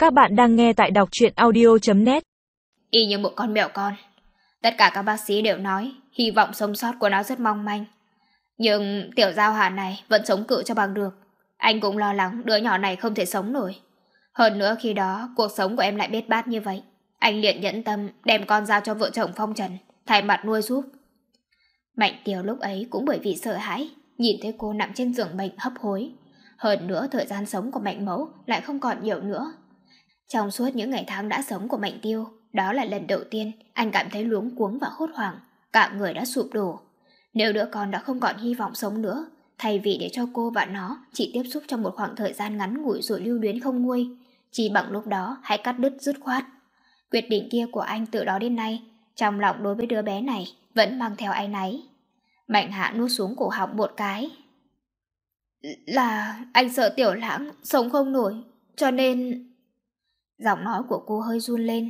Các bạn đang nghe tại đọc truyện audio.net. Y như một con mèo con. Tất cả các bác sĩ đều nói hy vọng sống sót của nó rất mong manh. Nhưng tiểu giao hà này vẫn chống cự cho bằng được. Anh cũng lo lắng đứa nhỏ này không thể sống nổi. Hơn nữa khi đó cuộc sống của em lại bết bát như vậy, anh liền nhẫn tâm đem con giao cho vợ chồng Phong Trần thay mặt nuôi giúp. Mạnh Tiều lúc ấy cũng bởi vì sợ hãi, nhìn thấy cô nằm trên giường bệnh hấp hối. Hơn nữa thời gian sống của Mạnh Mẫu lại không còn nhiều nữa. Trong suốt những ngày tháng đã sống của Mạnh Tiêu, đó là lần đầu tiên anh cảm thấy luống cuống và hốt hoảng, cả người đã sụp đổ. Nếu đứa con đã không còn hy vọng sống nữa, thay vì để cho cô và nó chỉ tiếp xúc trong một khoảng thời gian ngắn ngủi rồi lưu luyến không nguôi, chỉ bằng lúc đó hãy cắt đứt dứt khoát. Quyết định kia của anh từ đó đến nay, trong lòng đối với đứa bé này vẫn mang theo áy náy. Mạnh Hạ nuốt xuống cổ họng một cái. Là anh sợ Tiểu Lãng sống không nổi, cho nên... Giọng nói của cô hơi run lên.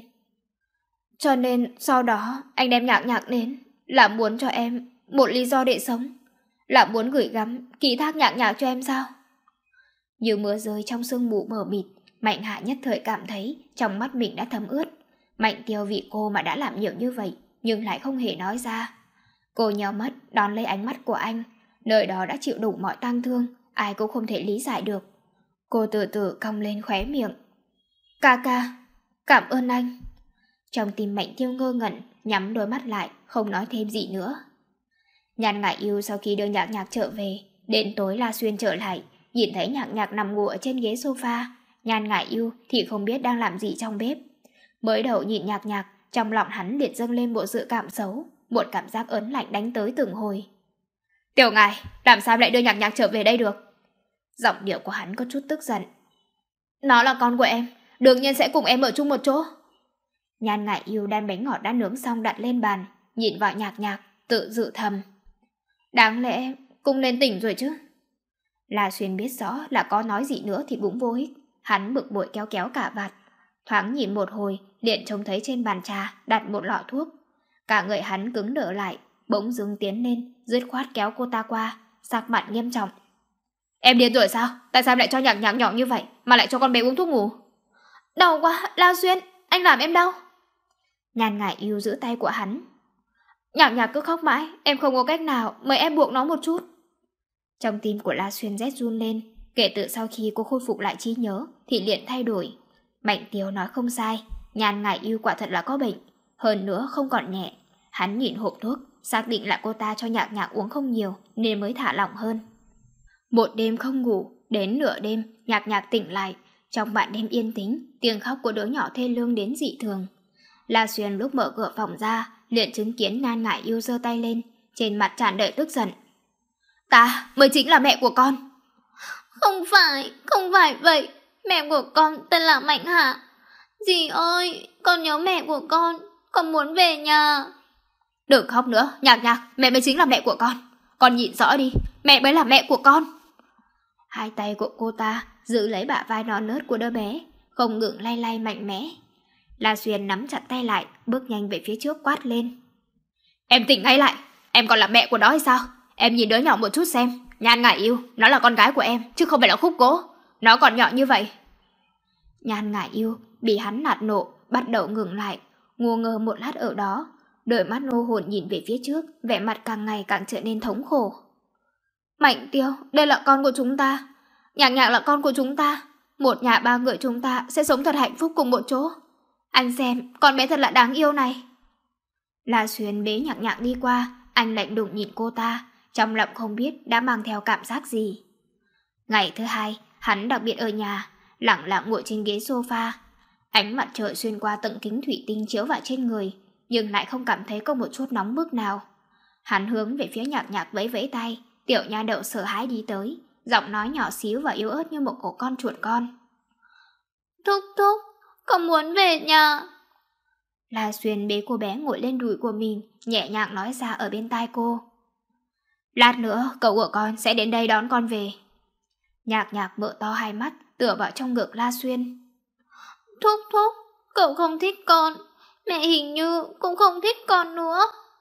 Cho nên sau đó anh đem Nhạc Nhạc đến, là muốn cho em một lý do để sống, là muốn gửi gắm ký thác Nhạc Nhạc cho em sao? Như mưa rơi trong sương mù mờ mịt, Mạnh Hạ nhất thời cảm thấy trong mắt mình đã thấm ướt. Mạnh Tiêu vì cô mà đã làm nhiều như vậy, nhưng lại không hề nói ra. Cô nhíu mắt đón lấy ánh mắt của anh, nơi đó đã chịu đủ mọi tang thương, ai cũng không thể lý giải được. Cô từ từ cong lên khóe miệng. Ca ca, cảm ơn anh. Trong tim Mạnh Tiêu ngơ ngẩn, nhắm đôi mắt lại, không nói thêm gì nữa. Nhan Ngải Yêu sau khi đưa Nhạc Nhạc trở về, đến tối La Xuyên trở lại, nhìn thấy Nhạc Nhạc nằm ngủ ở trên ghế sofa, Nhan Ngải Yêu thì không biết đang làm gì trong bếp. Mới đầu nhìn Nhạc Nhạc, trong lòng hắn liệt dâng lên một dự cảm xấu, một cảm giác ớn lạnh đánh tới từng hồi. Tiểu Ngải, làm sao lại đưa Nhạc Nhạc trở về đây được? Giọng điệu của hắn có chút tức giận. Nó là con của em, đương nhiên sẽ cùng em ở chung một chỗ. Nhan Ngải Yêu đem bánh ngọt đã nướng xong đặt lên bàn, nhìn vào Nhạc Nhạc, tự dự thầm. Đáng lẽ cũng nên tỉnh rồi chứ. La Xuyên biết rõ là có nói gì nữa thì cũng vô ích. Hắn bực bội kéo kéo cả vạt. Thoáng nhìn một hồi, liền trông thấy trên bàn trà đặt một lọ thuốc. Cả người hắn cứng đờ lại, bỗng dưng tiến lên, dứt khoát kéo cô ta qua, sắc mặt nghiêm trọng. Em điên rồi sao? Tại sao lại cho Nhạc Nhạc nhỏ như vậy mà lại cho con bé uống thuốc ngủ? Đau quá, La Xuyên, anh làm em đau. Nhan Ngải Yêu giữ tay của hắn. Nhạc Nhạc cứ khóc mãi, em không có cách nào, mời em buộc nó một chút. Trong tim của La Xuyên rét run lên, kể từ sau khi cô khôi phục lại trí nhớ thì liền thay đổi. Mạnh Tiếu nói không sai, Nhan Ngải Yêu quả thật là có bệnh, hơn nữa không còn nhẹ. Hắn nhìn hộp thuốc, xác định là cô ta cho Nhạc Nhạc uống không nhiều nên mới thả lỏng hơn. Một đêm không ngủ, đến nửa đêm Nhạc Nhạc tỉnh lại. Trong ban đêm yên tĩnh, tiếng khóc của đứa nhỏ thê lương đến dị thường. La Xuyên lúc mở cửa phòng ra, liền chứng kiến Nhan Ngải Yêu giơ tay lên, trên mặt tràn đầy tức giận. Ta mới chính là mẹ của con. Không phải vậy, mẹ của con tên là Mạnh Hạ. Dì ơi, con nhớ mẹ của con muốn về nhà. Đừng khóc nữa, Nhạc Nhạc, mẹ mới chính là mẹ của con nhìn rõ đi, mẹ mới là mẹ của con. Hai tay của cô ta giữ lấy bả vai non nớt của đứa bé, không ngừng lay lay mạnh mẽ. La Xuyên nắm chặt tay lại, bước nhanh về phía trước quát lên. Em tỉnh ngay lại, em còn là mẹ của nó hay sao? Em nhìn đứa nhỏ một chút xem, Nhan Ngải Yêu, nó là con gái của em, chứ không phải là Khúc Cố. Nó còn nhỏ như vậy. Nhan Ngải Yêu bị hắn nạt nộ, bắt đầu ngừng lại, ngu ngơ một lát ở đó, đôi mắt nô hồn nhìn về phía trước, vẻ mặt càng ngày càng trở nên thống khổ. Mạnh Tiêu, đây là con của chúng ta. Nhạc Nhạc là con của chúng ta. Một nhà ba người chúng ta sẽ sống thật hạnh phúc cùng một chỗ. Anh xem, con bé thật là đáng yêu này. La Xuyên bế Nhạc Nhạc đi qua, anh lạnh lùng nhìn cô ta, trong lòng không biết đã mang theo cảm giác gì. Ngày thứ hai, hắn đặc biệt ở nhà, lặng lặng ngồi trên ghế sofa. Ánh mặt trời xuyên qua tầng kính thủy tinh chiếu vào trên người, nhưng lại không cảm thấy có một chút nóng bức nào. Hắn hướng về phía Nhạc Nhạc vẫy vẫy tay, tiểu nha đậu sợ hãi đi tới, giọng nói nhỏ xíu và yếu ớt như một cổ con chuột con. Thúc thúc, con muốn về nhà. La Xuyên bế cô bé ngồi lên đùi của mình, nhẹ nhàng nói ra ở bên tai cô. Lát nữa cậu của con sẽ đến đây đón con về. Nhạc Nhạc mở to hai mắt, tựa vào trong ngực La Xuyên. Thúc thúc, cậu không thích con, mẹ hình như cũng không thích con nữa.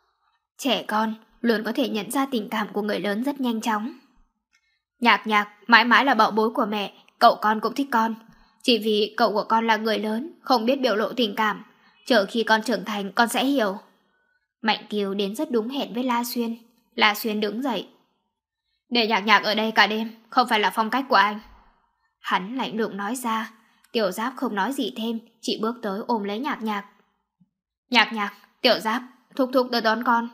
Trẻ con luôn có thể nhận ra tình cảm của người lớn rất nhanh chóng. Nhạc Nhạc mãi mãi là bảo bối của mẹ, cậu con cũng thích con. Chỉ vì cậu của con là người lớn, không biết biểu lộ tình cảm. Chờ khi con trưởng thành con sẽ hiểu. Mạnh Kiều đến rất đúng hẹn với La Xuyên. La Xuyên đứng dậy. Để Nhạc Nhạc ở đây cả đêm không phải là phong cách của anh. Hắn lạnh lùng nói ra. Tiểu Giáp không nói gì thêm, chỉ bước tới ôm lấy Nhạc Nhạc. Nhạc Nhạc, Tiểu Giáp, thúc thúc tới đón con.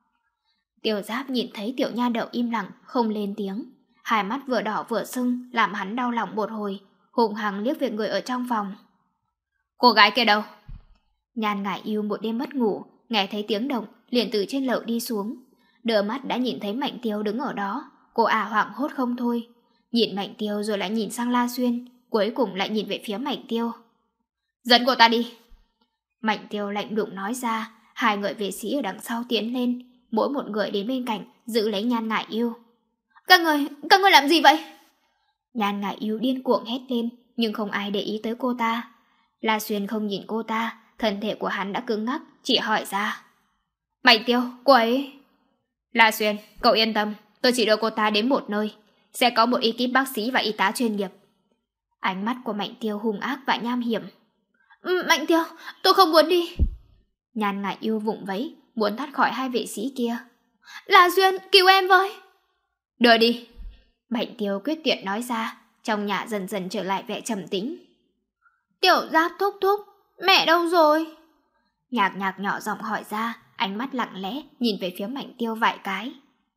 Tiểu Giáp nhìn thấy tiểu nha đầu im lặng, không lên tiếng. Hai mắt vừa đỏ vừa sưng, làm hắn đau lòng một hồi, hùng hăng liếc về người ở trong phòng. Cô gái kia đâu? Nhan Ngải Yêu một đêm mất ngủ, nghe thấy tiếng động, liền từ trên lầu đi xuống. Đỡ mắt đã nhìn thấy Mạnh Tiêu đứng ở đó, cô hoảng hốt không thôi. Nhìn Mạnh Tiêu rồi lại nhìn sang La Xuyên, cuối cùng lại nhìn về phía Mạnh Tiêu. Dẫn cô ta đi. Mạnh Tiêu lạnh lùng nói ra, hai người vệ sĩ ở đằng sau tiến lên, mỗi một người đến bên cạnh giữ lấy Nhan Ngải Yêu. Các người làm gì vậy? Nhan Ngải Yêu điên cuồng hét lên, nhưng không ai để ý tới cô ta. La Xuyên không nhìn cô ta, thân thể của hắn đã cứng ngắc, chỉ hỏi ra. Mạnh Tiêu, cô ấy... La Xuyên, cậu yên tâm, tôi chỉ đưa cô ta đến một nơi, sẽ có một ekip bác sĩ và y tá chuyên nghiệp. Ánh mắt của Mạnh Tiêu hung ác và nham hiểm. Mạnh Tiêu, tôi không muốn đi. Nhan Ngải Yêu vụng vẫy, muốn thoát khỏi hai vệ sĩ kia. La Xuyên, cứu em với. Đưa đi. Mạnh Tiêu quyết tuyệt nói ra, trong nhà dần dần trở lại vẻ trầm tĩnh. Tiểu Giáp thúc thúc, mẹ đâu rồi? Nhạc Nhạc nhỏ giọng hỏi ra, ánh mắt lặng lẽ nhìn về phía Mạnh Tiêu vài cái.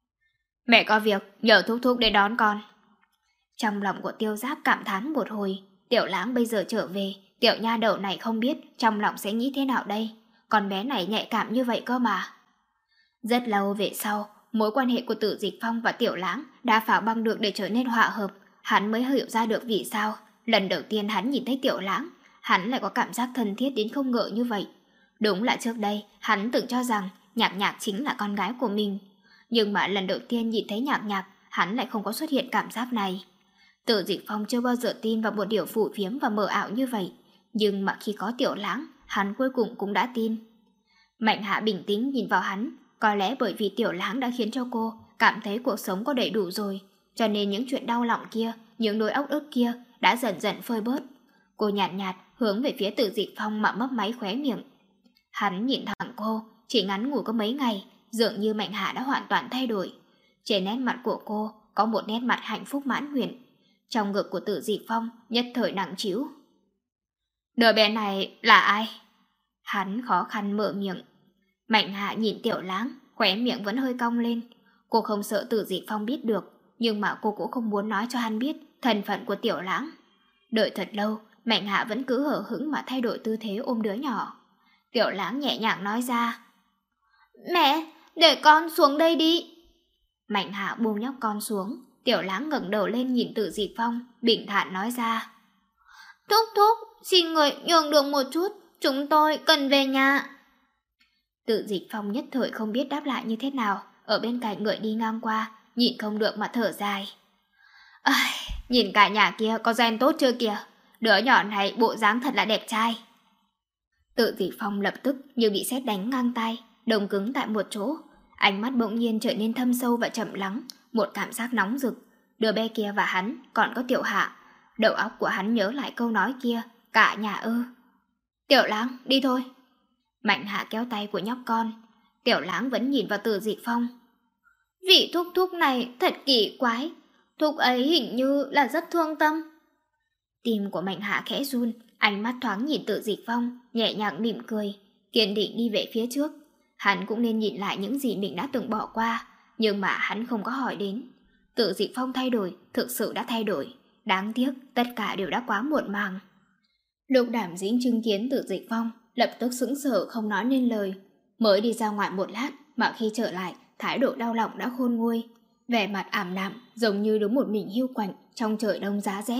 Mẹ có việc, nhờ thúc thúc để đón con. Trong lòng của Tiêu Giáp cảm thán một hồi, Tiểu Lãng bây giờ trở về, tiểu nha đầu này không biết trong lòng sẽ nghĩ thế nào đây, con bé này nhạy cảm như vậy cơ mà. Rất lâu về sau, mối quan hệ của Tử Dịch Phong và Tiểu Lãng đã phá băng được để trở nên hòa hợp, hắn mới hiểu ra được vì sao. Lần đầu tiên hắn nhìn thấy Tiểu Lãng, hắn lại có cảm giác thân thiết đến không ngờ như vậy. Đúng là trước đây, hắn từng cho rằng Nhạc Nhạc chính là con gái của mình. Nhưng mà lần đầu tiên nhìn thấy Nhạc Nhạc, hắn lại không có xuất hiện cảm giác này. Tử Dịch Phong chưa bao giờ tin vào một điều phù phiếm và mờ ảo như vậy. Nhưng mà khi có Tiểu Lãng, hắn cuối cùng cũng đã tin. Mạnh Hạ bình tĩnh nhìn vào hắn, có lẽ bởi vì Tiểu Lãng đã khiến cho cô cảm thấy cuộc sống có đầy đủ rồi, cho nên những chuyện đau lòng kia, những nỗi óc ức kia đã dần dần phơi bớt. Cô nhàn nhạt hướng về phía Tử Dịch Phong mà mấp máy khóe miệng. Hắn nhìn thẳng cô, chỉ ngắn ngủi có mấy ngày, dường như Mạnh Hạ đã hoàn toàn thay đổi. Trên nét mặt của cô có một nét mặt hạnh phúc mãn nguyện. Trong ngực của Tử Dịch Phong nhất thời nặng trĩu. Đứa bé này là ai? Hắn khó khăn mở miệng. Mạnh Hạ nhìn Tiểu Lãng, khóe miệng vẫn hơi cong lên. Cô không sợ Tử Dịch Phong biết được, nhưng mà cô cũng không muốn nói cho hắn biết thân phận của Tiểu Lãng. Đợi thật lâu, Mạnh Hạ vẫn cứ hờ hững mà thay đổi tư thế ôm đứa nhỏ. Tiểu Lãng nhẹ nhàng nói ra. Mẹ, để con xuống đây đi. Mạnh Hạ buông nhóc con xuống. Tiểu Lãng ngẩng đầu lên nhìn Tử Dịch Phong, bình thản nói ra. Thúc thúc, xin người nhường đường một chút, chúng tôi cần về nhà. Tử Dịch Phong nhất thời không biết đáp lại như thế nào, ở bên cạnh người đi ngang qua, nhìn không được mà thở dài. Nhìn cả nhà kia có gen tốt chưa kìa, đứa nhỏ này bộ dáng thật là đẹp trai. Tử Dịch Phong lập tức như bị sét đánh ngang tay, đông cứng tại một chỗ, ánh mắt bỗng nhiên trở nên thâm sâu và chậm lắng, một cảm giác nóng rực. Đứa bé kia và hắn, còn có Tiểu Hạ. Đầu óc của hắn nhớ lại câu nói kia, cả nhà ư. Tiểu Lãng, đi thôi. Mạnh Hạ kéo tay của nhóc con. Tiểu Lãng vẫn nhìn vào Tử Dịch Phong. Vị thúc thúc này thật kỳ quái, thúc ấy hình như là rất thương tâm. Tim của Mạnh Hạ khẽ run, ánh mắt thoáng nhìn Tử Dịch Phong, nhẹ nhàng mỉm cười, kiên định đi về phía trước. Hắn cũng nên nhìn lại những gì mình đã từng bỏ qua, nhưng mà hắn không có hỏi đến. Tử Dịch Phong thay đổi, thực sự đã thay đổi. Đáng tiếc, tất cả đều đã quá muộn màng. Lục Đảm Dĩnh chứng kiến Tử Dịch Phong, lập tức sững sờ không nói nên lời. Mới đi ra ngoài một lát, mà khi trở lại, thái độ đau lòng đã khôn nguôi. Vẻ mặt ảm đạm, giống như đứng một mình hiu quạnh trong trời đông giá rét.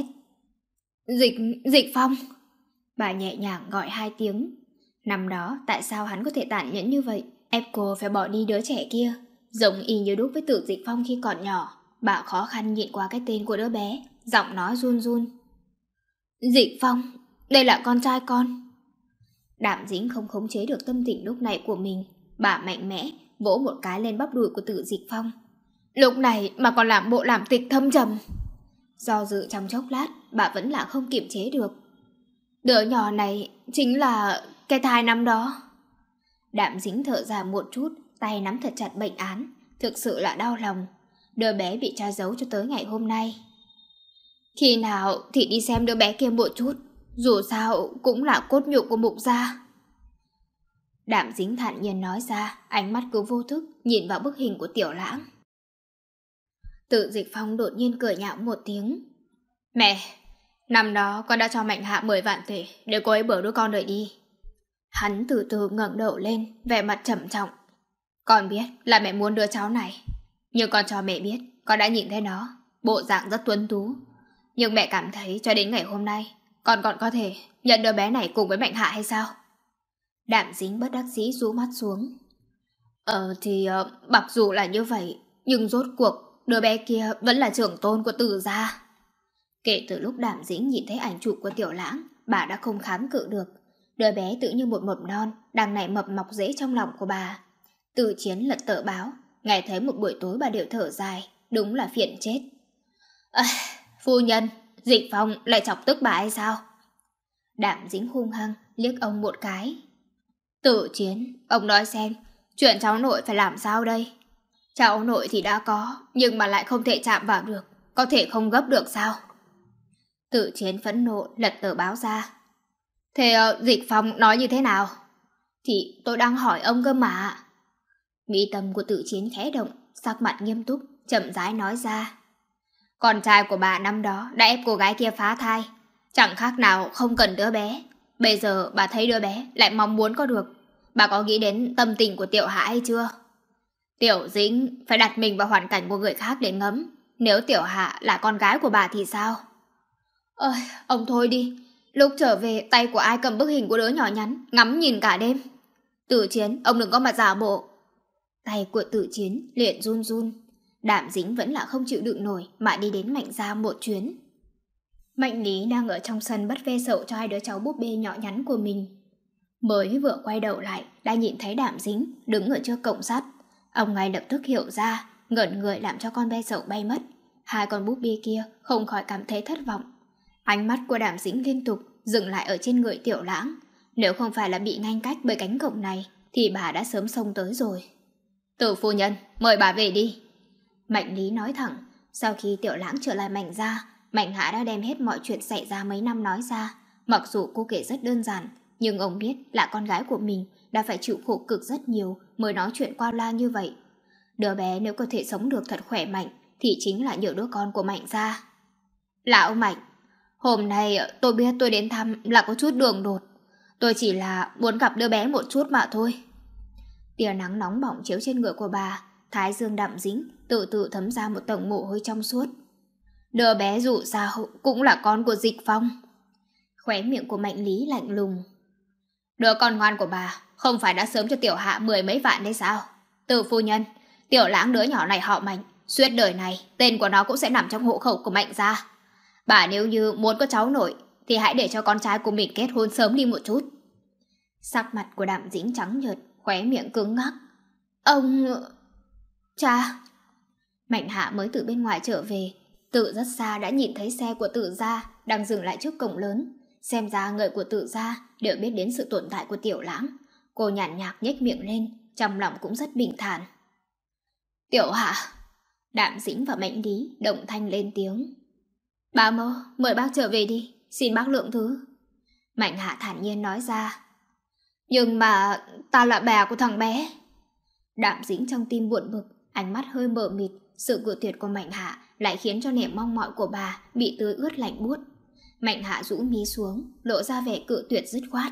Dịch Phong! Bà nhẹ nhàng gọi 2 tiếng. Năm đó, tại sao hắn có thể tàn nhẫn như vậy, ép cô phải bỏ đi đứa trẻ kia? Giống y như đúc với Tử Dịch Phong khi còn nhỏ. Bà khó khăn nhìn qua cái tên của đứa bé, giọng nói run run. Dịch Phong, đây là con trai con. Đạm Dĩnh không khống chế được tâm tình lúc này của mình. Bà mạnh mẽ vỗ một cái lên bắp đùi của Tử Dịch Phong. Lúc này mà còn làm bộ làm tịch thâm trầm. Do dự trong chốc lát, bà vẫn là không kiềm chế được, Đứa nhỏ này chính là cái thai năm đó. Đạm Dính thở dài một chút, tay nắm thật chặt bệnh án. Thực sự là đau lòng. Đứa bé bị cha giấu cho tới ngày hôm nay. Khi nào thì đi xem đứa bé kia một chút. Dù sao cũng là cốt nhục của Mục gia. Đạm Dính thản nhiên nói ra, ánh mắt cứ vô thức nhìn vào bức hình của Tiểu Lãng. Tự Dịch Phong đột nhiên cười nhạo một tiếng. Mẹ, năm đó con đã cho Mạnh Hạ 10 vạn tệ để cô ấy bớt đứa con đợi đi. Hắn từ từ ngẩng đầu lên, vẻ mặt trầm trọng. Con biết là mẹ muốn đứa cháu này, nhưng con cho mẹ biết con đã nhìn thấy nó, bộ dạng rất tuấn tú. Nhưng mẹ cảm thấy cho đến ngày hôm nay con còn có thể nhận đứa bé này cùng với Mạnh Hạ hay sao? Đạm Dính bất đắc dĩ rũ mắt xuống. Mặc dù là như vậy, nhưng rốt cuộc đứa bé kia vẫn là trưởng tôn của Tử gia. Kể từ lúc Đạm Dính nhìn thấy ảnh chụp của Tiểu Lãng, bà đã không kháng cự được. Đứa bé tự như một mầm non đang nảy mập mọc rễ trong lòng của bà. Từ Chiến lật tờ báo, nghe thấy một buổi tối bà đều thở dài, đúng là phiền chết. Phu nhân, Dịch Phong lại chọc tức bà hay sao? Đạm Dính hung hăng liếc ông một cái. Từ Chiến, ông nói xem, chuyện cháu nội phải làm sao đây? Cháu nội thì đã có, nhưng mà lại không thể chạm vào được, có thể không gấp được sao? Từ Chiến phẫn nộ lật tờ báo ra. Thế Dịch Phong nói như thế nào? Thì tôi đang hỏi ông cơ mà. Mỹ tâm của Tử Chiến khẽ động, sắc mặt nghiêm túc, chậm rãi nói ra. Con trai của bà năm đó đã ép cô gái kia phá thai, chẳng khác nào không cần đứa bé. Bây giờ bà thấy đứa bé lại mong muốn có được. Bà có nghĩ đến tâm tình của Tiểu Hạ hay chưa? Tiểu Dính phải đặt mình vào hoàn cảnh của người khác để ngẫm. Nếu Tiểu Hạ là con gái của bà thì sao? Ông thôi đi. Lúc trở về tay của ai cầm bức hình của đứa nhỏ nhắn, ngắm nhìn cả đêm. Tử Chiến, ông đừng có mà giả bộ. Tay của Tử Chiến liền run run. Đạm Dính vẫn là không chịu đựng nổi mà đi đến Mạnh gia một chuyến. Mạnh Lý đang ở trong sân bất ve sậu cho hai đứa cháu búp bê nhỏ nhắn của mình. Mới vừa quay đầu lại đã nhìn thấy Đạm Dính đứng ở trước cổng sắt. Ông ngay lập tức hiểu ra, ngẩn người làm cho con ve sậu bay mất. Hai con búp bê kia không khỏi cảm thấy thất vọng. Ánh mắt của Đạm Dính liên tục dừng lại ở trên người Tiểu Lãng. Nếu không phải là bị ngăn cách bởi cánh cổng này thì bà đã sớm xông tới rồi. Từ phu nhân, mời bà về đi. Mạnh Lý nói thẳng. Sau khi Tiểu Lãng trở lại Mạnh gia, Mạnh Hạ đã đem hết mọi chuyện xảy ra mấy năm nói ra. Mặc dù cô kể rất đơn giản, nhưng ông biết là con gái của mình đã phải chịu khổ cực rất nhiều mới nói chuyện qua loa như vậy. Đứa bé nếu có thể sống được thật khỏe mạnh thì chính là nhờ đứa con của Mạnh gia. Lão Mạnh, hôm nay tôi biết tôi đến thăm là có chút đường đột. Tôi chỉ là muốn gặp đứa bé một chút mà thôi. Tia nắng nóng bỏng chiếu trên người của bà, thái dương đậm dính, từ từ thấm ra một tầng mồ hôi trong suốt. Đứa bé dù sao cũng là con của Dịch Phong. Khóe miệng của Mạnh Lý lạnh lùng. Đứa con ngoan của bà không phải đã sớm cho Tiểu Hạ 10 mấy vạn đấy sao? Từ phu nhân, Tiểu Lãng đứa nhỏ này họ Mạnh, suốt đời này tên của nó cũng sẽ nằm trong hộ khẩu của Mạnh gia. Bà nếu như muốn có cháu nội thì hãy để cho con trai của mình kết hôn sớm đi một chút. Sắc mặt của Đạm Dính trắng nhợt, khóe miệng cứng ngắc. Ông... Cha... Mạnh Hạ mới từ bên ngoài trở về, từ rất xa đã nhìn thấy xe của Tử gia đang dừng lại trước cổng lớn. Xem ra người của Tử gia đều biết đến sự tồn tại của Tiểu Lãng. Cô nhàn nhạt nhếch miệng lên, trong lòng cũng rất bình thản. Tiểu Hạ... Đạm Dĩnh và Mạnh Lý đồng thanh lên tiếng. Bá mẫu, mời bác trở về đi, xin bác lượng thứ. Mạnh Hạ thản nhiên nói ra. Nhưng mà ta là bà của thằng bé. Đạm Dĩnh trong tim buồn bực, ánh mắt hơi mờ mịt. Sự cự tuyệt của Mạnh Hạ lại khiến cho niềm mong mỏi của bà bị tưới ướt lạnh buốt. Mạnh Hạ rũ mí xuống, lộ ra vẻ cự tuyệt dứt khoát.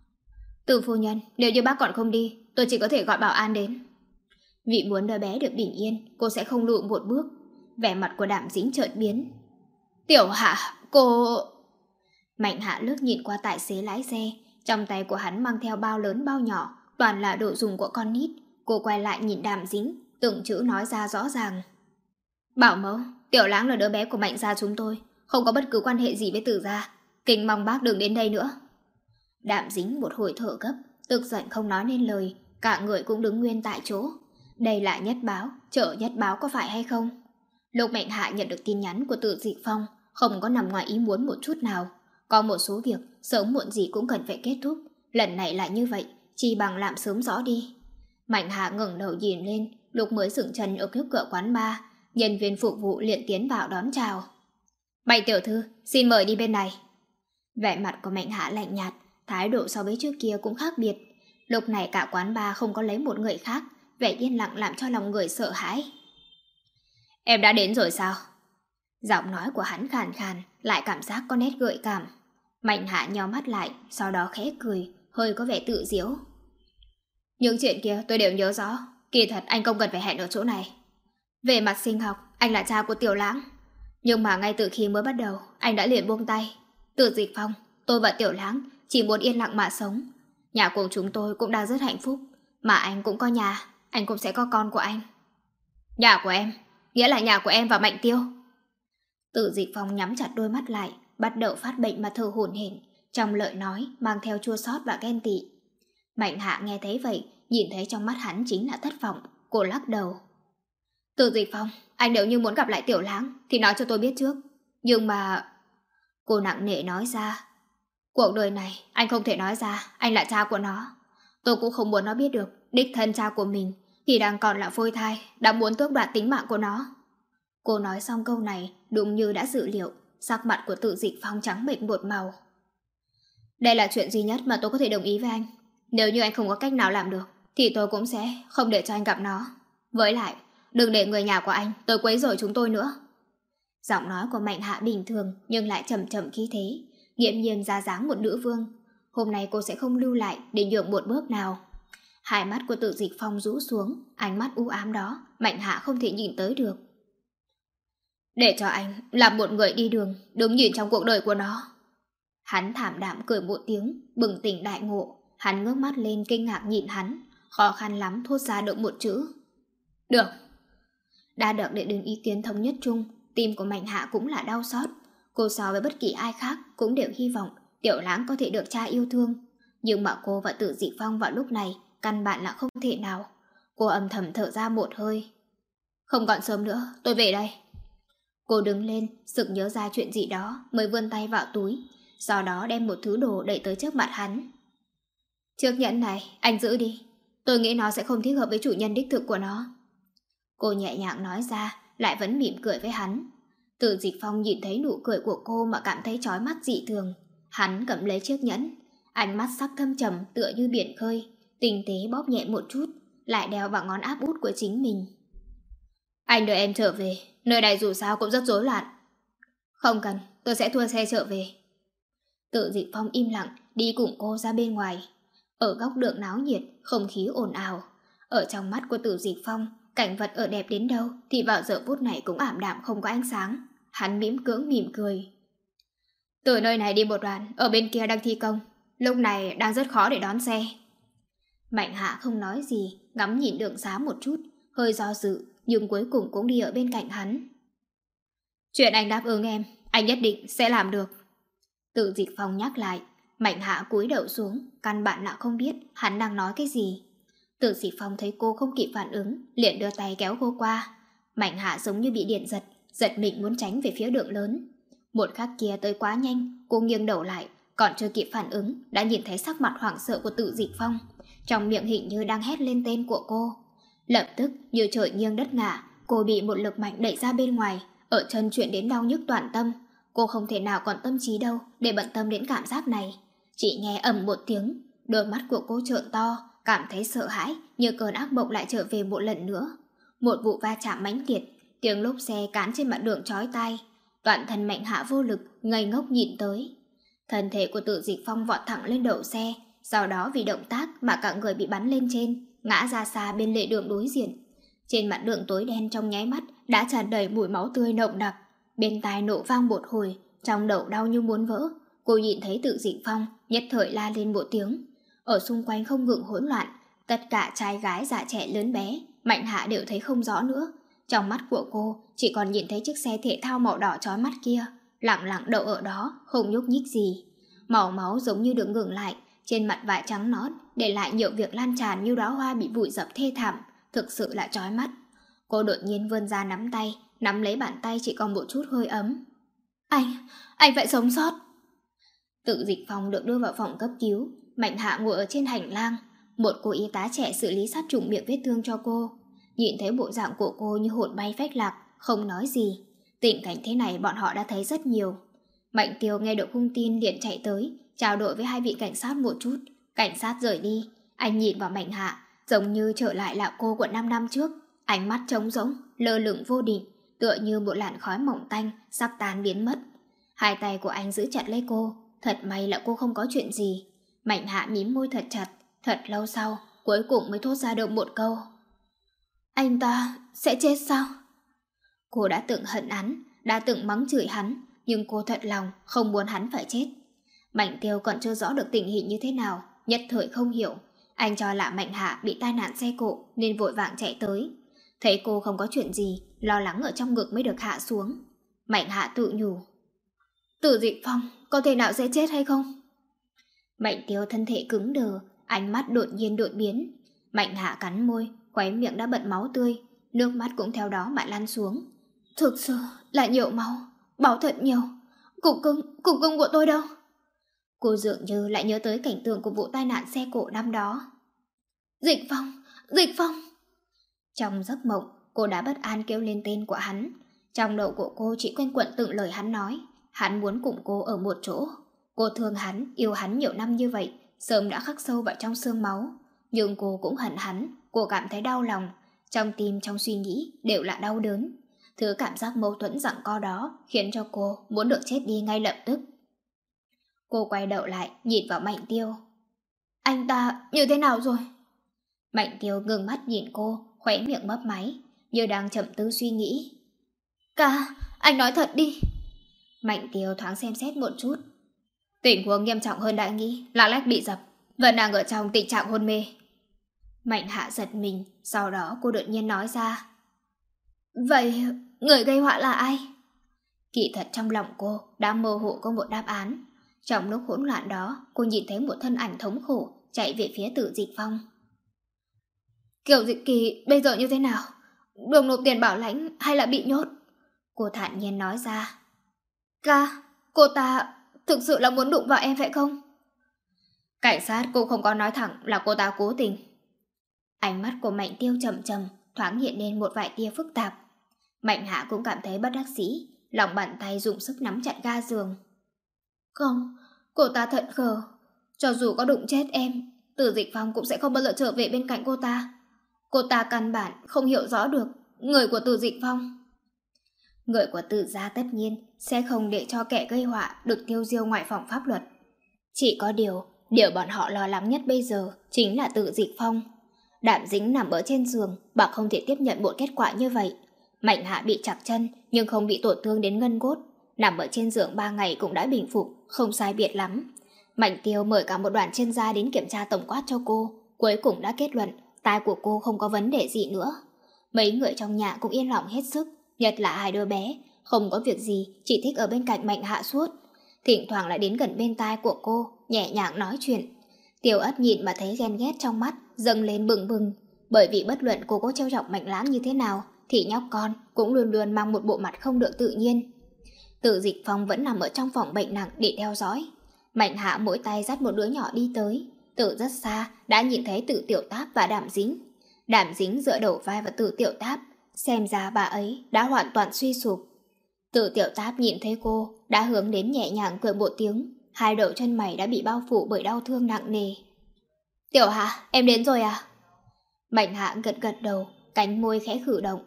Từ phu nhân, nếu như bác còn không đi, tôi chỉ có thể gọi bảo an đến. Vì muốn đứa bé được bình yên, cô sẽ không lùi một bước. Vẻ mặt của Đạm Dĩnh chợt biến. Tiểu Hạ, cô... Mạnh Hạ lướt nhìn qua tài xế lái xe. Trong tay của hắn mang theo bao lớn bao nhỏ, toàn là đồ dùng của con nít. Cô quay lại nhìn Đạm Dĩnh, từng chữ nói ra rõ ràng. Bảo mẫu, Tiểu Lãng là đứa bé của Mạnh gia chúng tôi, không có bất cứ quan hệ gì với Tử gia. Kính mong bác đừng đến đây nữa. Đạm Dĩnh một hồi thở gấp, tức giận không nói nên lời, cả người cũng đứng nguyên tại chỗ. Đây là Nhất Báo, chợ Nhất Báo có phải hay không? Lúc Mạnh Hạ nhận được tin nhắn của Từ Dịch Phong, không có nằm ngoài ý muốn một chút nào. Có một số việc sớm muộn gì cũng cần phải kết thúc. Lần này lại như vậy, chi bằng làm sớm rõ đi. Mạnh Hạ ngẩng đầu nhìn lên, lúc mới dừng chân ở trước cửa quán bar, nhân viên phục vụ liền tiến vào đón chào. Bạch tiểu thư, xin mời đi bên này. Vẻ mặt của Mạnh Hạ lạnh nhạt, thái độ so với trước kia cũng khác biệt. Lúc này cả quán bar không có lấy một người khác, vẻ yên lặng làm cho lòng người sợ hãi. Em đã đến rồi sao? Giọng nói của hắn khàn khàn, lại cảm giác có nét gợi cảm. Mạnh Hạ nhíu mắt lại, sau đó khẽ cười, hơi có vẻ tự giễu. Những chuyện kia tôi đều nhớ rõ, kỳ thật anh không cần phải hẹn ở chỗ này. Về mặt sinh học, anh là cha của Tiểu Lãng. Nhưng mà ngay từ khi mới bắt đầu, anh đã liền buông tay. Từ Dịch Phong, tôi và Tiểu Lãng chỉ muốn yên lặng mà sống. Nhà của chúng tôi cũng đang rất hạnh phúc, mà anh cũng có nhà, anh cũng sẽ có con của anh. Nhà của em, nghĩa là nhà của em và Mạnh Tiêu. Từ Dịch Phong nhắm chặt đôi mắt lại, bắt đầu phát bệnh mà thở hổn hển, trong lời nói mang theo chua xót và ghen tị. Mạnh Hạ nghe thấy vậy, nhìn thấy trong mắt hắn chính là thất vọng, cô lắc đầu. Từ Dịch Phong, anh nếu như muốn gặp lại Tiểu Lãng thì nói cho tôi biết trước. Nhưng mà... Cô nặng nề nói ra. Cuộc đời này anh không thể nói ra anh là cha của nó. Tôi cũng không muốn nó biết được đích thân cha của mình khi đang còn là phôi thai đã muốn tước đoạt tính mạng của nó. Cô nói xong câu này đúng như đã dự liệu, sắc mặt của Từ Dịch Phong trắng bệch một màu. Đây là chuyện duy nhất mà tôi có thể đồng ý với anh. Nếu như anh không có cách nào làm được thì tôi cũng sẽ không để cho anh gặp nó. Với lại, đừng để người nhà của anh tới quấy rầy chúng tôi nữa. Giọng nói của Mạnh Hạ bình thường nhưng lại trầm trầm khí thế, nghiêm nghiêm ra dáng một nữ vương. Hôm nay cô sẽ không lưu lại để nhượng một bước nào. Hai mắt của Từ Dịch Phong rũ xuống, ánh mắt u ám đó Mạnh Hạ không thể nhìn tới được. Để cho anh làm một người đi đường đứng nhìn trong cuộc đời của nó. Hắn thảm đạm cười một tiếng, bừng tỉnh đại ngộ. Hắn ngước mắt lên kinh ngạc nhìn hắn, khó khăn lắm thốt ra được một chữ. Được. Đã được để đến ý kiến thống nhất chung, tim của Mạnh Hạ cũng là đau xót. Cô so với bất kỳ ai khác cũng đều hy vọng Tiểu Lãng có thể được cha yêu thương. Nhưng mà cô và Từ Dịch Phong vào lúc này căn bản là không thể nào. Cô âm thầm thở ra một hơi. Không còn sớm nữa, tôi về đây. Cô đứng lên, sực nhớ ra chuyện gì đó mới vươn tay vào túi, sau đó đem một thứ đồ đẩy tới trước mặt hắn. Chiếc nhẫn này, anh giữ đi. Tôi nghĩ nó sẽ không thích hợp với chủ nhân đích thực của nó. Cô nhẹ nhàng nói ra, lại vẫn mỉm cười với hắn. Từ Dịch Phong nhìn thấy nụ cười của cô mà cảm thấy chói mắt dị thường. Hắn cầm lấy chiếc nhẫn, ánh mắt sắc thâm trầm tựa như biển khơi, tinh tế bóp nhẹ một chút, lại đeo vào ngón áp út của chính mình. Anh đợi em trở về, nơi này dù sao cũng rất rối loạn. Không cần, tôi sẽ thua xe trở về. Từ Dịch Phong im lặng đi cùng cô ra bên ngoài. Ở góc đường náo nhiệt, không khí ồn ào. Ở trong mắt của Từ Dịch Phong, cảnh vật ở đẹp đến đâu thì vào giờ phút này cũng ảm đạm không có ánh sáng. Hắn mỉm cưỡng mỉm cười. Từ nơi này đi một đoạn, ở bên kia đang thi công. Lúc này đang rất khó để đón xe. Mạnh Hạ không nói gì, ngắm nhìn đường xá một chút, hơi do dự, nhưng cuối cùng cũng đi ở bên cạnh hắn. Chuyện anh đáp ứng em, anh nhất định sẽ làm được. Từ Dịch Phong nhắc lại. Mạnh Hạ cúi đầu xuống, căn bản là không biết hắn đang nói cái gì. Từ Dịch Phong thấy cô không kịp phản ứng, liền đưa tay kéo cô qua. Mạnh Hạ giống như bị điện giật, giật mình muốn tránh về phía đường lớn. Một khắc kia tới quá nhanh, cô nghiêng đầu lại, còn chưa kịp phản ứng đã nhìn thấy sắc mặt hoảng sợ của Từ Dịch Phong, trong miệng hình như đang hét lên tên của cô. Lập tức như trời nghiêng đất ngả, cô bị một lực mạnh đẩy ra bên ngoài, ở chân chuyển đến đau nhức toàn tâm. Cô không thể nào còn tâm trí đâu để bận tâm đến cảm giác này. Chỉ nghe ầm một tiếng, đôi mắt của cô trợn to, cảm thấy sợ hãi như cơn ác mộng lại trở về một lần nữa. Một vụ va chạm mãnh liệt, tiếng lốp xe cán trên mặt đường chói tai. Toàn thân Mạnh Hạ vô lực, ngây ngốc nhìn tới. Thân thể của Từ Dịch Phong vọt thẳng lên đầu xe, sau đó vì động tác mà cả người bị bắn lên trên, ngã ra xa bên lề đường đối diện. Trên mặt đường tối đen trong nháy mắt đã tràn đầy mùi máu tươi nồng đặc. Bên tai nổ vang một hồi, trong đầu đau như muốn vỡ. Cô nhìn thấy Từ Dịch Phong, nhất thời la lên một tiếng. Ở xung quanh không ngừng hỗn loạn, tất cả trai gái già trẻ lớn bé, Mạnh Hạ đều thấy không rõ nữa. Trong mắt của cô chỉ còn nhìn thấy chiếc xe thể thao màu đỏ chói mắt kia, lặng lặng đậu ở đó, không nhúc nhích gì. Màu máu giống như được ngừng lại, trên mặt vải trắng nõn, để lại nhiều việc lan tràn như đóa hoa bị vùi dập thê thảm, thực sự là chói mắt. Cô đột nhiên vươn ra nắm tay, nắm lấy bàn tay chỉ còn một chút hơi ấm. Anh phải sống sót. Tự Dịch Phong được đưa vào phòng cấp cứu, Mạnh Hạ ngồi ở trên hành lang. Một cô y tá trẻ xử lý sát trùng miệng vết thương cho cô. Nhìn thấy bộ dạng của cô như hồn bay phách lạc, không nói gì. Tình cảnh thế này bọn họ đã thấy rất nhiều. Mạnh Tiêu nghe được hung tin liền chạy tới, trao đổi với hai vị cảnh sát một chút. Cảnh sát rời đi, anh nhìn vào Mạnh Hạ, giống như trở lại là cô của 5 năm trước. Ánh mắt trống rỗng, lơ lửng vô định, tựa như một làn khói mỏng tanh sắp tan biến mất. Hai tay của anh giữ chặt lấy cô, thật may là cô không có chuyện gì. Mạnh Hạ mím môi thật chặt, thật lâu sau, cuối cùng mới thốt ra được một câu. Anh ta sẽ chết sao? Cô đã từng hận hắn, đã từng mắng chửi hắn, nhưng cô thật lòng không muốn hắn phải chết. Mạnh Tiêu còn chưa rõ được tình hình như thế nào, nhất thời không hiểu. Anh cho là Mạnh Hạ bị tai nạn xe cộ nên vội vàng chạy tới. Thấy cô không có chuyện gì, lo lắng ở trong ngực mới được hạ xuống. Mạnh Hạ tự nhủ. Tử Dịch Phong có thể nào sẽ chết hay không? Mạnh Tiêu thân thể cứng đờ, ánh mắt đột nhiên đột biến. Mạnh Hạ cắn môi, khóe miệng đã bật máu tươi, nước mắt cũng theo đó mà lăn xuống. Thực sự là nhiều máu, máu thật nhiều. Cục cưng của tôi đâu? Cô dường như lại nhớ tới cảnh tượng của vụ tai nạn xe cộ năm đó. Dịch Phong. Trong giấc mộng, cô đã bất an kêu lên tên của hắn. Trong đầu của cô chỉ quanh quẩn từng lời hắn nói. Hắn muốn cùng cô ở một chỗ. Cô thương hắn, yêu hắn nhiều năm như vậy, sớm đã khắc sâu vào trong xương máu. Nhưng cô cũng hận hắn, cô cảm thấy đau lòng. Trong tim, trong suy nghĩ đều là đau đớn. Thứ cảm giác mâu thuẫn giằng co đó khiến cho cô muốn được chết đi ngay lập tức. Cô quay đầu lại, nhìn vào Mạnh Tiêu. Anh ta như thế nào rồi? Mạnh Tiêu ngừng mắt nhìn cô, khóe miệng mấp máy, như đang chậm tư suy nghĩ. Ca, anh nói thật đi. Mạnh Tiêu thoáng xem xét một chút. Tình huống nghiêm trọng hơn đã nghĩ, Lạc Lách bị dập, vẫn đang ở trong tình trạng hôn mê. Mạnh Hạ giật mình, sau đó cô đột nhiên nói ra. Vậy người gây họa là ai? Kỳ thật trong lòng cô đã mơ hồ có một đáp án. Trong lúc hỗn loạn đó, cô nhìn thấy một thân ảnh thống khổ chạy về phía Tử Dịch Phong. Kiều Dịch Kỳ bây giờ như thế nào? Được nộp tiền bảo lãnh hay là bị nhốt? Cô thản nhiên nói ra. Ca, cô ta thực sự là muốn đụng vào em phải không? Cảnh sát cũng không có nói thẳng là cô ta cố tình. Ánh mắt của Mạnh Tiêu trầm trầm, thoáng hiện lên một vài tia phức tạp. Mạnh Hạ cũng cảm thấy bất đắc dĩ, lòng bàn tay dùng sức nắm chặt ga giường. Không, cô ta thật khờ. Cho dù có đụng chết em, Tử Dịch Phong cũng sẽ không bao giờ trở về bên cạnh cô ta. Cô ta căn bản không hiểu rõ được người của Tử Dịch Phong. Người của Tử gia tất nhiên sẽ không để cho kẻ gây họa được tiêu diêu ngoài phòng pháp luật. Chỉ có điều bọn họ lo lắng nhất bây giờ chính là Tử Dịch Phong. Đạm Dính nằm ở trên giường, bà không thể tiếp nhận một kết quả như vậy. Mạnh Hạ bị chặt chân nhưng không bị tổn thương đến gân cốt. Nằm ở trên giường 3 ngày cũng đã bình phục, không sai biệt lắm. Mạnh Tiêu mời cả một đoàn chuyên gia đến kiểm tra tổng quát cho cô, cuối cùng đã kết luận tai của cô không có vấn đề gì nữa. Mấy người trong nhà cũng yên lòng hết sức, nhất là hai đứa bé, không có việc gì, chỉ thích ở bên cạnh Mạnh Hạ suốt. Thỉnh thoảng lại đến gần bên tai của cô, nhẹ nhàng nói chuyện. Tiểu Ất nhìn mà thấy ghen ghét trong mắt dâng lên bừng bừng, bởi vì bất luận cô có trêu chọc Mạnh Lãng như thế nào thì nhóc con cũng luôn luôn mang một bộ mặt không được tự nhiên. Tử Dịch Phong vẫn nằm ở trong phòng bệnh nặng để theo dõi. Mạnh Hạ mỗi tay dắt một đứa nhỏ đi tới, từ rất xa đã nhìn thấy Tử Tiểu Táp và Đạm Dính. Đạm Dính dựa đầu vai vào Tử Tiểu Táp, xem ra bà ấy đã hoàn toàn suy sụp. Tử Tiểu Táp nhìn thấy cô đã hướng đến nhẹ nhàng cười một tiếng, hai đầu chân mày đã bị bao phủ bởi đau thương nặng nề. Tiểu Hạ, em đến rồi à? Mạnh Hạ gật gật đầu, cánh môi khẽ khử động.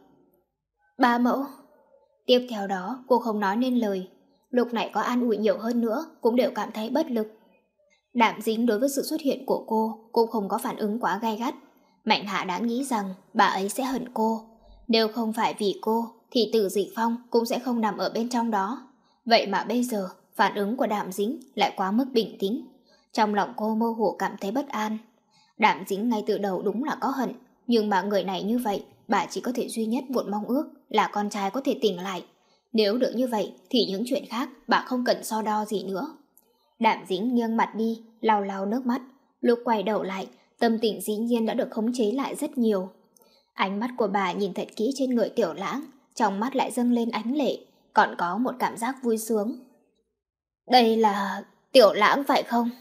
Ba mẫu. Tiếp theo đó cô không nói nên lời. Lúc này có an ủi nhiều hơn nữa cũng đều cảm thấy bất lực. Đạm Dính đối với sự xuất hiện của cô cũng không có phản ứng quá gay gắt. Mạnh Hạ đã nghĩ rằng bà ấy sẽ hận cô. Nếu không phải vì cô thì Tử Dịch Phong cũng sẽ không nằm ở bên trong đó. Vậy mà bây giờ phản ứng của Đạm Dính lại quá mức bình tĩnh. Trong lòng cô mơ hồ cảm thấy bất an. Đạm Dính ngay từ đầu đúng là có hận, nhưng mà người này như vậy, bà chỉ có thể duy nhất một mong ước là con trai có thể tỉnh lại. Nếu được như vậy thì những chuyện khác bà không cần so đo gì nữa. Đạm Dính nghiêng mặt đi, lau lau nước mắt. Lúc quay đầu lại, tâm tình dĩ nhiên đã được khống chế lại rất nhiều. Ánh mắt của bà nhìn thật kỹ trên người Tiểu Lãng, trong mắt lại dâng lên ánh lệ, còn có một cảm giác vui sướng. Đây là Tiểu Lãng phải không?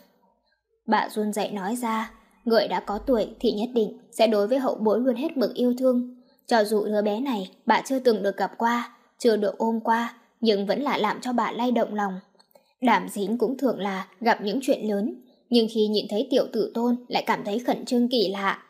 Bà run rẩy nói ra, người đã có tuổi thì nhất định sẽ đối với hậu bối luôn hết mực yêu thương. Cho dù đứa bé này bà chưa từng được gặp qua, chưa được ôm qua, nhưng vẫn là làm cho bà lay động lòng. Đảm Dính cũng thường là gặp những chuyện lớn, nhưng khi nhìn thấy tiểu tử Tôn lại cảm thấy khẩn trương kỳ lạ.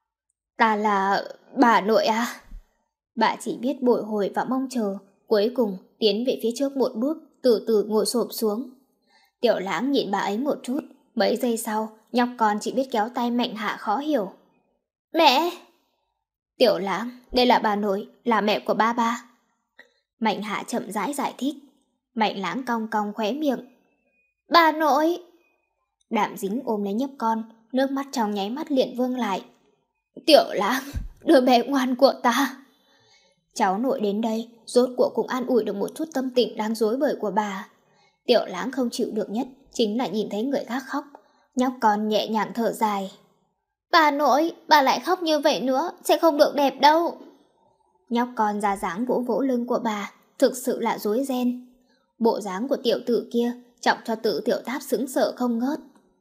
Ta là bà nội à? Bà chỉ biết bồi hồi và mong chờ, cuối cùng tiến về phía trước một bước, từ từ ngồi xổm xuống. Tiểu Lãng nhìn bà ấy một chút, mấy giây sau, nhóc con chỉ biết kéo tay Mạnh Hạ khó hiểu. Mẹ! Tiểu Lãng, đây là bà nội, là mẹ của ba ba. Mạnh Hạ chậm rãi giải thích. Mạnh Lãng cong cong khóe miệng. Bà nội! Đạm Dính ôm lấy nhóc con, nước mắt trong nháy mắt liền vương lại. Tiểu Lãng, đứa bé ngoan của ta! Cháu nội đến đây, rốt cuộc cũng an ủi được một chút tâm tình đang rối bời của bà. Tiểu Lãng không chịu được nhất chính là nhìn thấy người khác khóc. Nhóc con nhẹ nhàng thở dài. Bà nội, bà lại khóc như vậy nữa, sẽ không được đẹp đâu. Nhóc con ra dáng vỗ vỗ lưng của bà, thực sự là rối ren. Bộ dáng của tiểu tử kia chọc cho Tử Tiểu Tháp sững sờ không ngớt.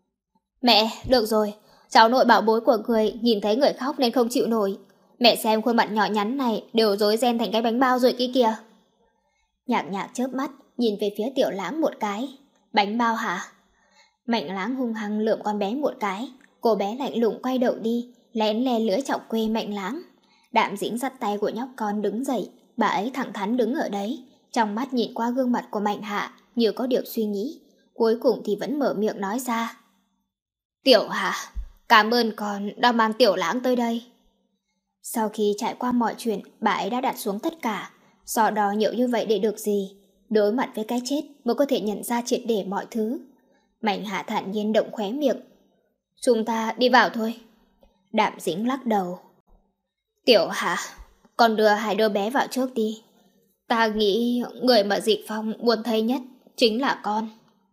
Mẹ, được rồi, cháu nội bảo bối của người nhìn thấy người khóc nên không chịu nổi. Mẹ xem khuôn mặt nhỏ nhắn này đều rối ren thành cái bánh bao rồi kia kìa. Nhạc Nhạc chớp mắt nhìn về phía Tiểu Lãng một cái. Bánh bao hả? Mạnh Lãng hung hăng lườm con bé một cái. Cô bé lạnh lùng quay đầu đi, lén le lưỡi chọc quê Mạnh Lãng. Đạm Dĩnh dắt tay của nhóc con đứng dậy, bà ấy thẳng thắn đứng ở đấy, trong mắt nhìn qua gương mặt của Mạnh Hạ như có điều suy nghĩ, cuối cùng thì vẫn mở miệng nói ra. Tiểu Hạ, cảm ơn con đã mang Tiểu Lãng tới đây. Sau khi trải qua mọi chuyện, bà ấy đã đặt xuống tất cả, so đo nhiều như vậy để được gì? Đối mặt với cái chết mới có thể nhận ra triệt để mọi thứ. Mạnh Hạ thản nhiên động khóe miệng. Chúng ta đi vào thôi. Đạm Dĩnh lắc đầu. Tiểu Hạ, con đưa hai đứa bé vào trước đi. Ta nghĩ người mà Dịch Phong muốn thấy nhất chính là con.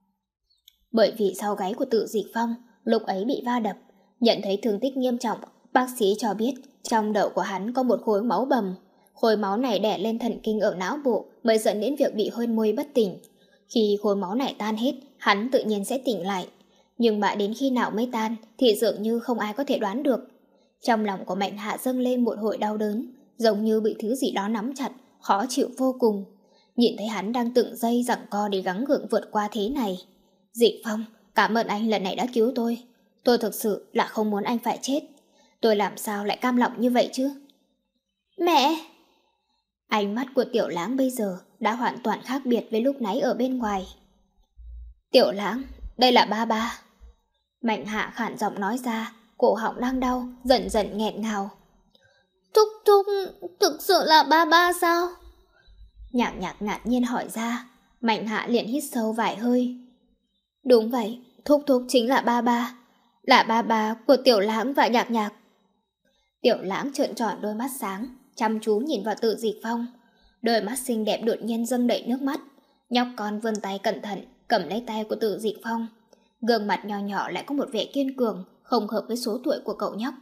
Bởi vì sau gáy của Tự Dịch Phong lúc ấy bị va đập, nhận thấy thương tích nghiêm trọng, bác sĩ cho biết trong đầu của hắn có một khối máu bầm. Khối máu này đè lên thần kinh ở não bộ mới dẫn đến việc bị hôn mê bất tỉnh. Khi khối máu này tan hết, hắn tự nhiên sẽ tỉnh lại. Nhưng mà đến khi nào mới tan thì dường như không ai có thể đoán được. Trong lòng của Mạnh Hạ dâng lên một hồi đau đớn, giống như bị thứ gì đó nắm chặt, khó chịu vô cùng. Nhìn thấy hắn đang từng giây giằng co để gắng gượng vượt qua thế này. Dịch Phong, cảm ơn anh lần này đã cứu tôi. Tôi thực sự là không muốn anh phải chết. Tôi làm sao lại cam lòng như vậy chứ? Mẹ! Ánh mắt của Tiểu Lãng bây giờ đã hoàn toàn khác biệt với lúc nãy ở bên ngoài. Tiểu Lãng, đây là ba ba. Mạnh Hạ khản giọng nói ra, cổ họng đang đau, dần dần nghẹn ngào. Thúc thúc, thực sự là ba ba sao? Nhạc Nhạc ngạc nhiên hỏi ra. Mạnh Hạ liền hít sâu vài hơi. Đúng vậy, thúc thúc chính là ba ba. Là ba ba của Tiểu Lãng và Nhạc Nhạc. Tiểu Lãng trợn tròn đôi mắt sáng, chăm chú nhìn vào Tự Dịch Phong. Đôi mắt xinh đẹp đột nhiên dâng đầy nước mắt. Nhóc con vươn tay cẩn thận cầm lấy tay của Tự Dịch Phong. Gương mặt nhỏ nhỏ lại có một vẻ kiên cường, không hợp với số tuổi của cậu nhóc.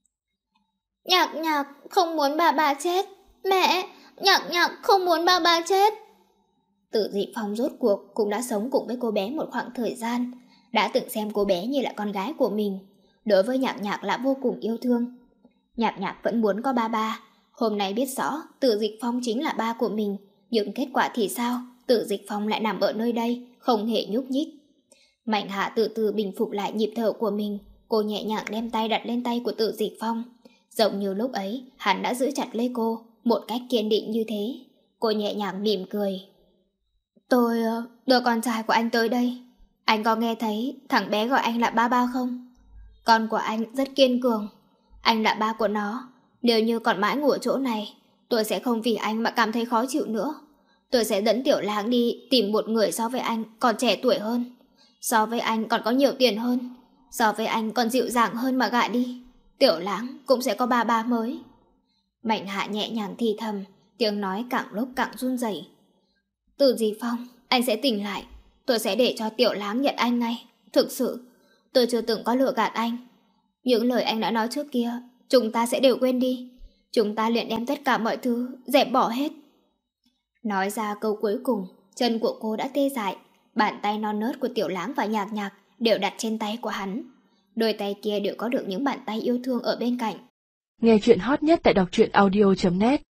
Nhạc Nhạc không muốn bà bà chết. Mẹ, Nhạc Nhạc không muốn bà bà chết. Tự Dịch Phong rốt cuộc cũng đã sống cùng với cô bé một khoảng thời gian, đã từng xem cô bé như là con gái của mình. Đối với Nhạc Nhạc là vô cùng yêu thương. Nhạc Nhạc vẫn muốn có ba ba. Hôm nay biết rõ Tự Dịch Phong chính là ba của mình, nhưng kết quả thì sao? Tự Dịch Phong lại nằm ở nơi đây, không hề nhúc nhích. Mạnh Hạ từ từ bình phục lại nhịp thở của mình. Cô nhẹ nhàng đem tay đặt lên tay của Tự Dịch Phong. Giống như lúc ấy hắn đã giữ chặt lấy cô một cách kiên định như thế. Cô nhẹ nhàng mỉm cười. Tôi đưa con trai của anh tới đây. Anh có nghe thấy thằng bé gọi anh là ba ba không? Con của anh rất kiên cường. Anh là ba của nó. Nếu như còn mãi ngủ ở chỗ này, tôi sẽ không vì anh mà cảm thấy khó chịu nữa. Tôi sẽ dẫn Tiểu Lãng đi tìm một người so với anh còn trẻ tuổi hơn, so với anh còn có nhiều tiền hơn, so với anh còn dịu dàng hơn mà gả đi. Tiểu Lãng cũng sẽ có ba ba mới. Mạnh Hạ nhẹ nhàng thì thầm, tiếng nói càng lúc càng run rẩy. Từ Dịch Phong, anh sẽ tỉnh lại. Tôi sẽ để cho Tiểu Lãng nhận anh ngay. Thực sự, tôi chưa từng có lừa gạt anh. Những lời anh đã nói trước kia, chúng ta sẽ đều quên đi. Chúng ta liền đem tất cả mọi thứ dẹp bỏ hết. Nói ra câu cuối cùng, chân của cô đã tê dại. bàn tay non nớt của Tiểu Lãng và Nhạc Nhạc đều đặt trên tay của hắn. Đôi tay kia đều có được những bàn tay yêu thương ở bên cạnh. Nghe chuyện hot nhất tại đọc truyện audio.net